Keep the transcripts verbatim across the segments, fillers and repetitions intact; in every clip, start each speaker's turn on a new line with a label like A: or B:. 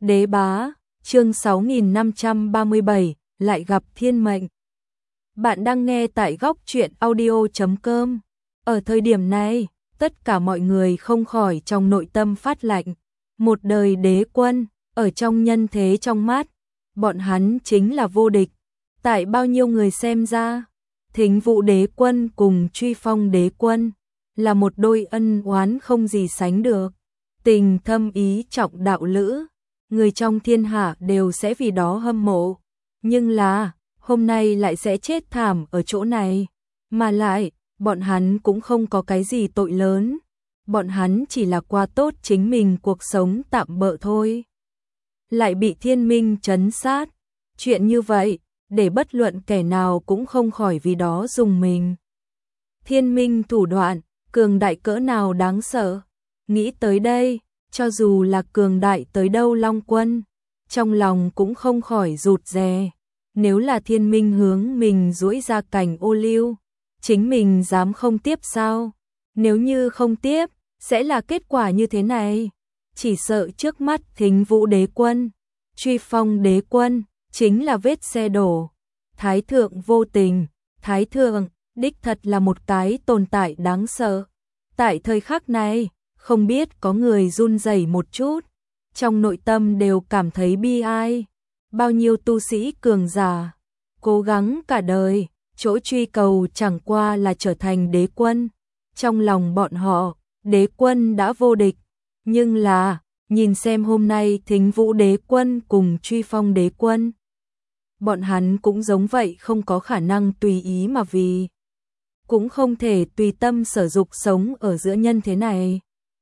A: Đế bá, chương sáu nghìn năm trăm ba mươi bảy, lại gặp thiên mệnh. Bạn đang nghe tại góc truyện audio chấm com. Ở thời điểm này, tất cả mọi người không khỏi trong nội tâm phát lạnh. Một đời đế quân, ở trong nhân thế trong mắt, bọn hắn chính là vô địch. Tại bao nhiêu người xem ra, Thính Vũ đế quân cùng Truy Phong đế quân là một đôi ân oán không gì sánh được. Tình thâm ý trọng đạo lữ, người trong thiên hạ đều sẽ vì đó hâm mộ. Nhưng là, hôm nay lại sẽ chết thảm ở chỗ này. Mà lại, bọn hắn cũng không có cái gì tội lớn. Bọn hắn chỉ là qua tốt chính mình cuộc sống tạm bợ thôi. Lại bị thiên minh trấn sát. Chuyện như vậy, để bất luận kẻ nào cũng không khỏi vì đó dùng mình. Thiên minh thủ đoạn, cường đại cỡ nào đáng sợ. Nghĩ tới đây, cho dù là cường đại tới đâu Long Quân, trong lòng cũng không khỏi rụt rè. Nếu là thiên minh hướng mình duỗi ra cành ô liu, chính mình dám không tiếp sao? Nếu như không tiếp, sẽ là kết quả như thế này. Chỉ sợ trước mắt Thính Vũ đế quân, Truy Phong đế quân, chính là vết xe đổ. Thái thượng vô tình, Thái thượng, đích thật là một cái tồn tại đáng sợ. Tại thời khắc này, không biết có người run rẩy một chút, trong nội tâm đều cảm thấy bi ai. Bao nhiêu tu sĩ cường giả, cố gắng cả đời, chỗ truy cầu chẳng qua là trở thành đế quân. Trong lòng bọn họ, đế quân đã vô địch. Nhưng là, nhìn xem hôm nay Thính Vũ đế quân cùng Truy Phong đế quân. Bọn hắn cũng giống vậy, không có khả năng tùy ý mà vì. Cũng không thể tùy tâm sở dục sống ở giữa nhân thế này.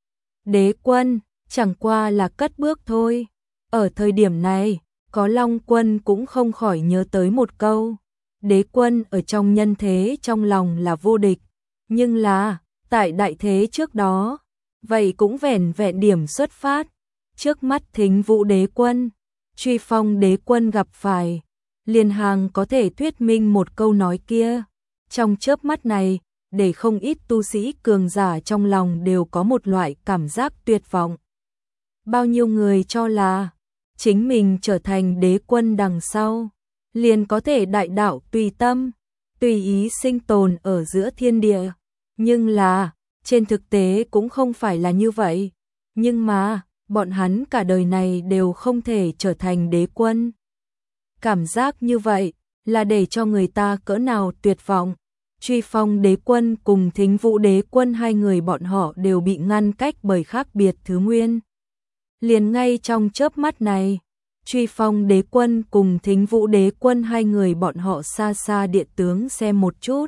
A: Đế quân, chẳng qua là cất bước thôi. Ở thời điểm này, có Long Quân cũng không khỏi nhớ tới một câu. Đế quân ở trong nhân thế trong lòng là vô địch. Nhưng là, tại đại thế trước đó, vậy cũng vẻn vẹn điểm xuất phát. Trước mắt Thính Vũ đế quân, Truy Phong đế quân gặp phải, liền hàng có thể thuyết minh một câu nói kia. Trong chớp mắt này, để không ít tu sĩ cường giả trong lòng đều có một loại cảm giác tuyệt vọng. Bao nhiêu người cho là chính mình trở thành đế quân đằng sau, liền có thể đại đạo tùy tâm, tùy ý sinh tồn ở giữa thiên địa. Nhưng là, trên thực tế cũng không phải là như vậy. Nhưng mà, bọn hắn cả đời này đều không thể trở thành đế quân. Cảm giác như vậy, là để cho người ta cỡ nào tuyệt vọng. Truy Phong đế quân cùng Thính Vũ đế quân, hai người bọn họ đều bị ngăn cách bởi khác biệt thứ nguyên. Liền ngay trong chớp mắt này, Truy Phong đế quân cùng Thính Vũ đế quân, hai người bọn họ xa xa địa tướng xem một chút.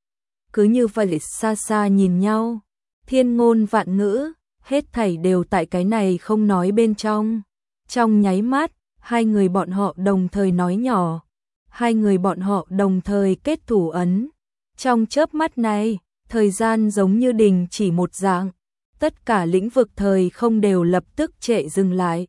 A: Cứ như vậy xa xa nhìn nhau, thiên ngôn vạn ngữ, hết thảy đều tại cái này không nói bên trong. Trong nháy mắt, hai người bọn họ đồng thời nói nhỏ, hai người bọn họ đồng thời kết thủ ấn. Trong chớp mắt này, thời gian giống như đình chỉ một dạng, tất cả lĩnh vực thời không đều lập tức trệ dừng lại.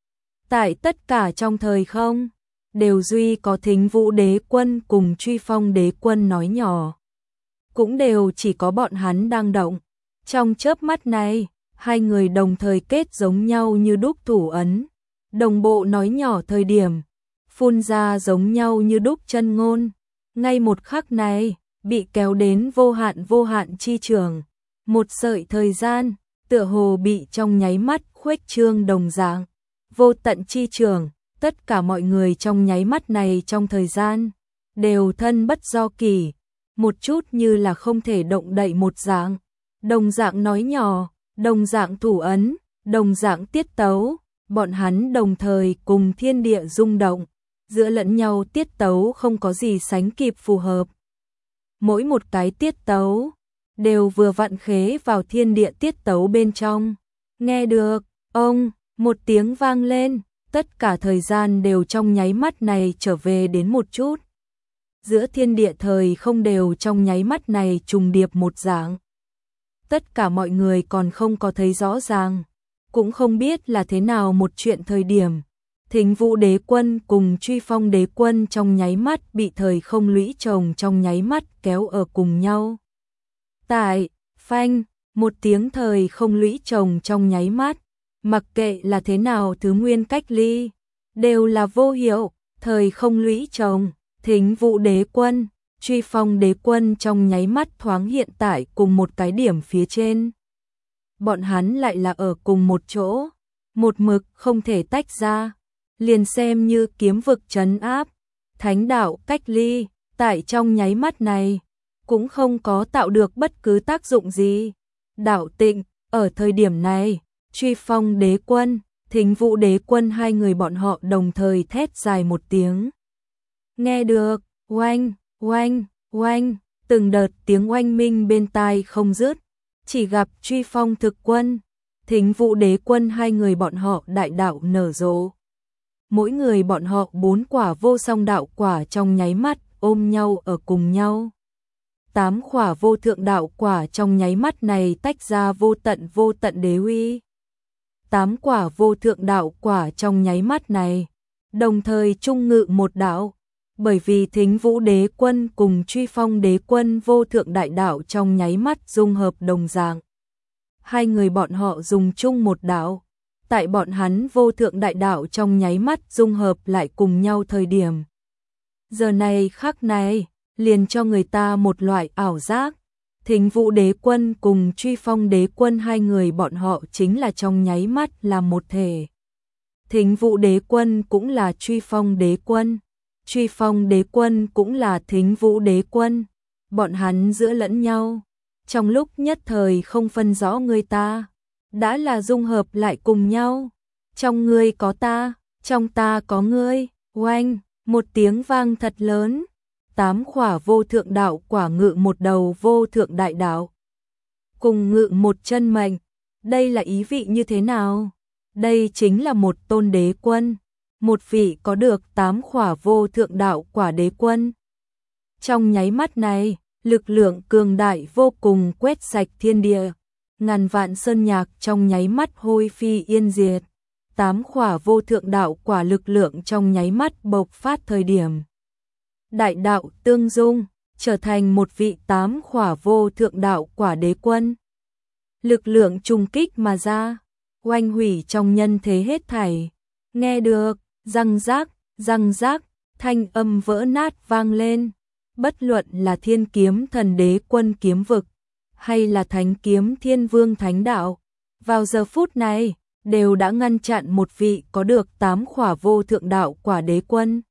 A: Tại tất cả trong thời không, đều duy có Thính Vũ đế quân cùng Truy Phong đế quân nói nhỏ. Cũng đều chỉ có bọn hắn đang động. Trong chớp mắt này, hai người đồng thời kết giống nhau như đúc thủ ấn. Đồng bộ nói nhỏ thời điểm, phun ra giống nhau như đúc chân ngôn. Ngay một khắc này, bị kéo đến vô hạn vô hạn chi trường. Một sợi thời gian, tựa hồ bị trong nháy mắt khuếch trương đồng dạng. Vô tận chi trường, tất cả mọi người trong nháy mắt này trong thời gian, đều thân bất do kỳ. Một chút như là không thể động đậy một dạng. Đồng dạng nói nhỏ, đồng dạng thủ ấn, đồng dạng tiết tấu. Bọn hắn đồng thời cùng thiên địa rung động. Giữa lẫn nhau tiết tấu không có gì sánh kịp phù hợp. Mỗi một cái tiết tấu đều vừa vặn khế vào thiên địa tiết tấu bên trong. Nghe được, ông, một tiếng vang lên, tất cả thời gian đều trong nháy mắt này trở về đến một chút. Giữa thiên địa thời không đều trong nháy mắt này trùng điệp một dạng. Tất cả mọi người còn không có thấy rõ ràng, cũng không biết là thế nào một chuyện thời điểm. Thính Vũ đế quân cùng Truy Phong đế quân trong nháy mắt bị thời không lũy chồng trong nháy mắt kéo ở cùng nhau. Tại, phanh, một tiếng thời không lũy chồng trong nháy mắt, Mặc kệ là thế nào thứ nguyên cách ly, đều là vô hiệu, thời không lũy chồng, Thính Vũ Đế Quân, Truy Phong Đế Quân trong nháy mắt thoáng hiện tại cùng một cái điểm phía trên. Bọn hắn lại là ở cùng một chỗ, một mực không thể tách ra, liền xem như kiếm vực trấn áp, thánh đạo cách ly, tại trong nháy mắt này, cũng không có tạo được bất cứ tác dụng gì. Đạo Tịnh, ở thời điểm này, Truy Phong Đế Quân, Thính Vũ Đế Quân hai người bọn họ đồng thời thét dài một tiếng. Nghe được, oanh, oanh, oanh, từng đợt tiếng oanh minh bên tai không dứt, chỉ gặp Truy Phong Thực Quân, Thính Vũ Đế Quân hai người bọn họ đại đạo nở rộ. Mỗi người bọn họ bốn quả vô song đạo quả trong nháy mắt ôm nhau ở cùng nhau. Tám quả vô thượng đạo quả trong nháy mắt này tách ra vô tận vô tận đế uy. Tám quả vô thượng đạo quả trong nháy mắt này, đồng thời chung ngự một đạo, bởi vì Thính Vũ Đế Quân cùng Truy Phong Đế Quân vô thượng đại đạo trong nháy mắt dung hợp đồng dạng. Hai người bọn họ dùng chung một đạo, tại bọn hắn vô thượng đại đạo trong nháy mắt dung hợp lại cùng nhau thời điểm. Giờ này khắc này, liền cho người ta một loại ảo giác, Thính Vũ Đế Quân cùng Truy Phong Đế Quân hai người bọn họ chính là trong nháy mắt là một thể. Thính Vũ Đế Quân cũng là Truy Phong Đế Quân, Truy Phong Đế Quân cũng là Thính Vũ Đế Quân, bọn hắn giữa lẫn nhau, trong lúc nhất thời không phân rõ người ta, đã là dung hợp lại cùng nhau. Trong ngươi có ta, trong ta có ngươi, oanh, một tiếng vang thật lớn. Tám quả vô thượng đạo quả ngự một đầu vô thượng đại đạo, cùng ngự một chân mệnh. Đây là ý vị như thế nào? Đây chính là một tôn đế quân, một vị có được tám quả vô thượng đạo quả đế quân. Trong nháy mắt này, lực lượng cường đại vô cùng quét sạch thiên địa, ngàn vạn sơn nhạc trong nháy mắt hôi phi yên diệt. Tám quả vô thượng đạo quả lực lượng trong nháy mắt bộc phát thời điểm. Đại đạo tương dung, trở thành một vị tám quả vô thượng đạo quả đế quân. Lực lượng trùng kích mà ra, oanh hủy trong nhân thế hết thảy. Nghe được, răng rác, răng rác, thanh âm vỡ nát vang lên. Bất luận là Thiên Kiếm Thần Đế Quân kiếm vực, hay là Thánh Kiếm Thiên Vương Thánh Đạo, vào giờ phút này, đều đã ngăn chặn một vị có được tám quả vô thượng đạo quả đế quân.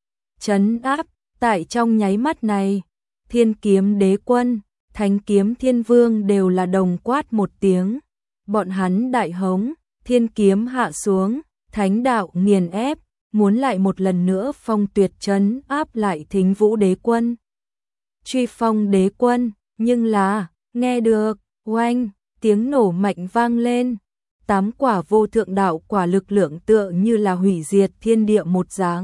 A: Trấn áp, tại trong nháy mắt này, Thiên Kiếm Đế Quân, Thánh Kiếm Thiên Vương đều là đồng quát một tiếng. Bọn hắn đại hống, thiên kiếm hạ xuống, thánh đạo nghiền ép, muốn lại một lần nữa phong tuyệt trấn áp lại Thính Vũ Đế Quân. Truy Phong Đế Quân, nhưng là, nghe được, oanh, tiếng nổ mạnh vang lên. Tám quả vô thượng đạo quả lực lượng tựa như là hủy diệt thiên địa một dạng.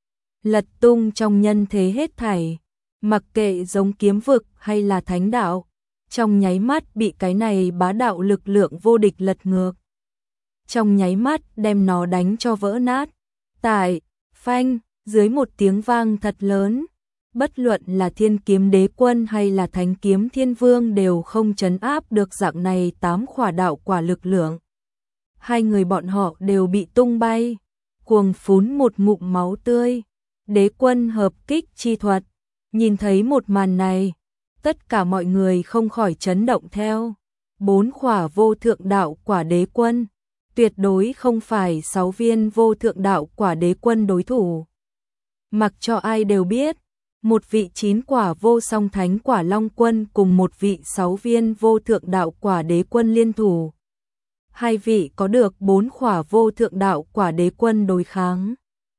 A: Lật tung trong nhân thế hết thảy, mặc kệ giống kiếm vực hay là thánh đạo, trong nháy mắt bị cái này bá đạo lực lượng vô địch lật ngược. Trong nháy mắt đem nó đánh cho vỡ nát. Tại, phanh, dưới một tiếng vang thật lớn, bất luận là Thiên Kiếm Đế Quân hay là Thánh Kiếm Thiên Vương đều không trấn áp được dạng này tám quả đạo quả lực lượng. Hai người bọn họ đều bị tung bay, cuồng phún một ngụm máu tươi. Đế quân hợp kích chi thuật, nhìn thấy một màn này, tất cả mọi người không khỏi chấn động theo. Bốn quả vô thượng đạo quả đế quân, tuyệt đối không phải sáu viên vô thượng đạo quả đế quân đối thủ. Mặc cho ai đều biết, một vị chín quả vô song thánh quả long quân cùng một vị sáu viên vô thượng đạo quả đế quân liên thủ. Hai vị có được bốn quả vô thượng đạo quả đế quân đối kháng.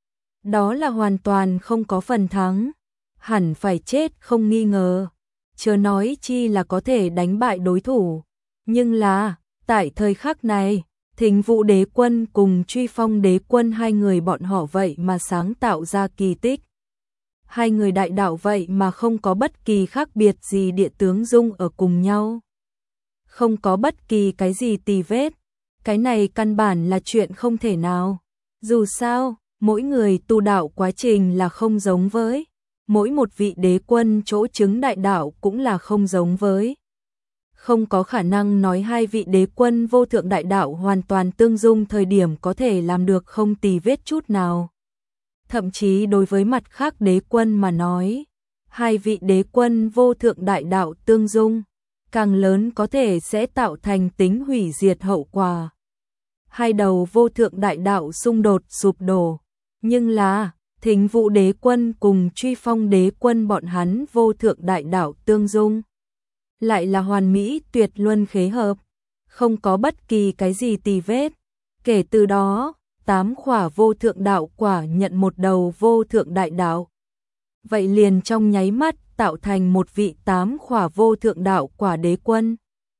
A: Đó là hoàn toàn không có phần thắng, hẳn phải chết không nghi ngờ, chớ nói chi là có thể đánh bại đối thủ. Nhưng là, tại thời khắc này, Thính Vũ Đế Quân cùng Truy Phong Đế Quân hai người bọn họ vậy mà sáng tạo ra kỳ tích. Hai người đại đạo vậy mà không có bất kỳ khác biệt gì địa tướng dung ở cùng nhau. Không có bất kỳ cái gì tì vết, cái này căn bản là chuyện không thể nào. Dù sao, mỗi người tu đạo quá trình là không giống với, mỗi một vị đế quân chỗ chứng đại đạo cũng là không giống với. không có khả năng nói hai vị đế quân vô thượng đại đạo hoàn toàn tương dung thời điểm có thể làm được không tì vết chút nào. Thậm chí đối với mặt khác đế quân mà nói, hai vị đế quân vô thượng đại đạo tương dung, càng lớn có thể sẽ tạo thành tính hủy diệt hậu quả. Hai đầu vô thượng đại đạo xung đột sụp đổ, nhưng là Thính Vũ đế quân cùng Truy Phong đế quân bọn hắn vô thượng đại đạo tương dung, lại là hoàn mỹ tuyệt luân khế hợp, không có bất kỳ cái gì tì vết. Kể từ đó, tám khỏa vô thượng đạo quả nhận một đầu vô thượng đại đạo. Vậy liền trong nháy mắt tạo thành một vị tám khỏa vô thượng đạo quả đế quân.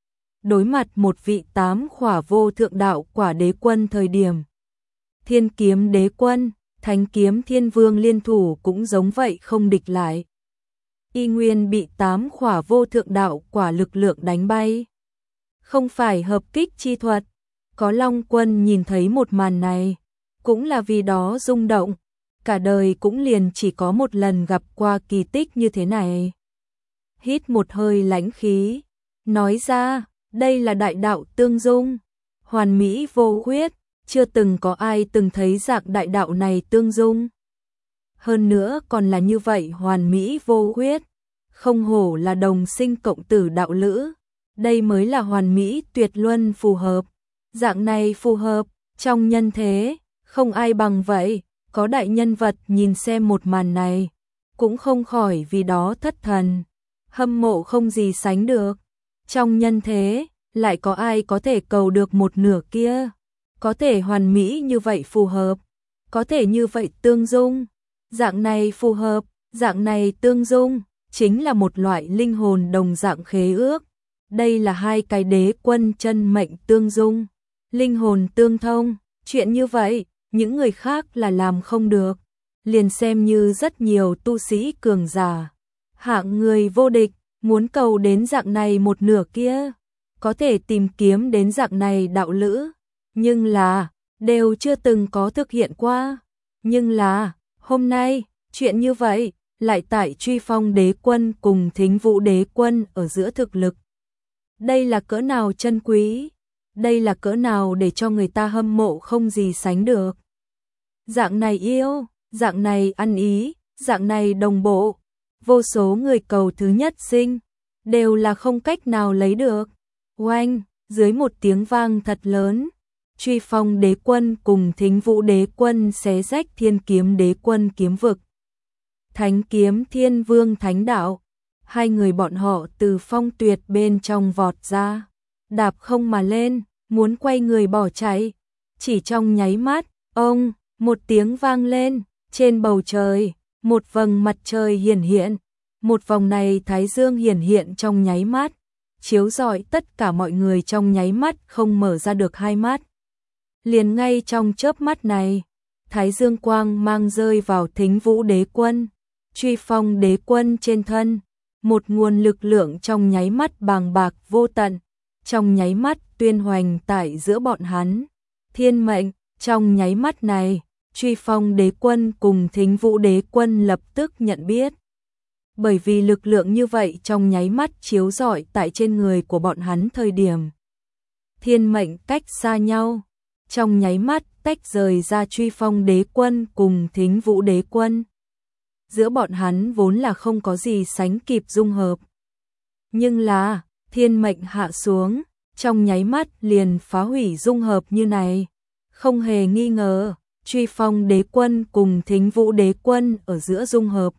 A: Đối mặt một vị tám khỏa vô thượng đạo quả đế quân thời điểm, Thiên Kiếm đế quân, Thánh Kiếm Thiên Vương liên thủ cũng giống vậy không địch lại. Y nguyên bị tám khỏa vô thượng đạo quả lực lượng đánh bay. Không phải hợp kích chi thuật, có Long Quân nhìn thấy một màn này, cũng là vì đó rung động, cả đời cũng liền chỉ có một lần gặp qua kỳ tích như thế này. Hít một hơi lãnh khí, nói ra, đây là đại đạo tương dung, hoàn mỹ vô khuyết, chưa từng có ai từng thấy dạng đại đạo này tương dung. Hơn nữa còn là như vậy hoàn mỹ vô khuyết, không hổ là đồng sinh cộng tử đạo lữ, đây mới là hoàn mỹ tuyệt luân phù hợp. Dạng này phù hợp, trong nhân thế, không ai bằng vậy. Có đại nhân vật nhìn xem một màn này, cũng không khỏi vì đó thất thần, hâm mộ không gì sánh được. Trong nhân thế, lại có ai có thể cầu được một nửa kia, có thể hoàn mỹ như vậy phù hợp, có thể như vậy tương dung. Dạng này phù hợp, dạng này tương dung, chính là một loại linh hồn đồng dạng khế ước. Đây là hai cái đế quân chân mệnh tương dung, linh hồn tương thông, chuyện như vậy, những người khác là làm không được, liền xem như rất nhiều tu sĩ cường giả, hạng người vô địch, muốn cầu đến dạng này một nửa kia, có thể tìm kiếm đến dạng này đạo lữ, nhưng là, đều chưa từng có thực hiện qua. Nhưng là, hôm nay, chuyện như vậy, lại tại Truy Phong đế quân cùng Thính Vũ đế quân ở giữa thực lực. Đây là cỡ nào chân quý, đây là cỡ nào để cho người ta hâm mộ không gì sánh được. Dạng này yêu, dạng này ăn ý, dạng này đồng bộ, vô số người cầu thứ nhất sinh, đều là không cách nào lấy được. Oanh, dưới một tiếng vang thật lớn, Truy Phong đế quân cùng Thính Vũ đế quân xé rách Thiên Kiếm đế quân kiếm vực. Thánh Kiếm Thiên Vương thánh đạo, hai người bọn họ từ phong tuyệt bên trong vọt ra, đạp không mà lên, muốn quay người bỏ chạy. Chỉ trong nháy mắt, ông, một tiếng vang lên, trên bầu trời, một vầng mặt trời hiển hiện, một vòng này thái dương hiển hiện trong nháy mắt, chiếu rọi tất cả mọi người trong nháy mắt không mở ra được hai mắt. Liền ngay trong chớp mắt này, thái dương quang mang rơi vào Thính Vũ đế quân, Truy Phong đế quân trên thân, một nguồn lực lượng trong nháy mắt bàng bạc vô tận, trong nháy mắt tuyên hoành tại giữa bọn hắn. Thiên mệnh, trong nháy mắt này, Truy Phong đế quân cùng Thính Vũ đế quân lập tức nhận biết. Bởi vì lực lượng như vậy trong nháy mắt chiếu rọi tại trên người của bọn hắn thời điểm. Thiên mệnh cách xa nhau, trong nháy mắt tách rời ra Truy Phong đế quân cùng Thính Vũ đế quân. Giữa bọn hắn vốn là không có gì sánh kịp dung hợp. Nhưng là, thiên mệnh hạ xuống, trong nháy mắt liền phá hủy dung hợp như này. Không hề nghi ngờ, Truy Phong đế quân cùng Thính Vũ đế quân ở giữa dung hợp.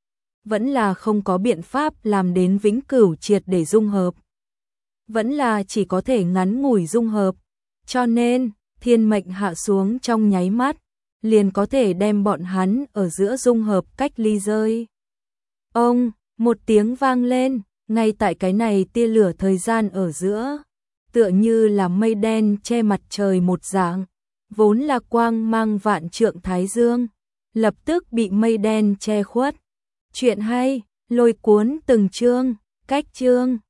A: Vẫn là không có biện pháp làm đến vĩnh cửu triệt để dung hợp. Vẫn là chỉ có thể ngắn ngủi dung hợp. Cho nên, thiên mệnh hạ xuống trong nháy mắt, liền có thể đem bọn hắn ở giữa dung hợp cách ly rơi. Ông, một tiếng vang lên, ngay tại cái này tia lửa thời gian ở giữa, tựa như là mây đen che mặt trời một dạng, vốn là quang mang vạn trượng thái dương, lập tức bị mây đen che khuất. Chuyện hay, lôi cuốn từng chương, cách chương.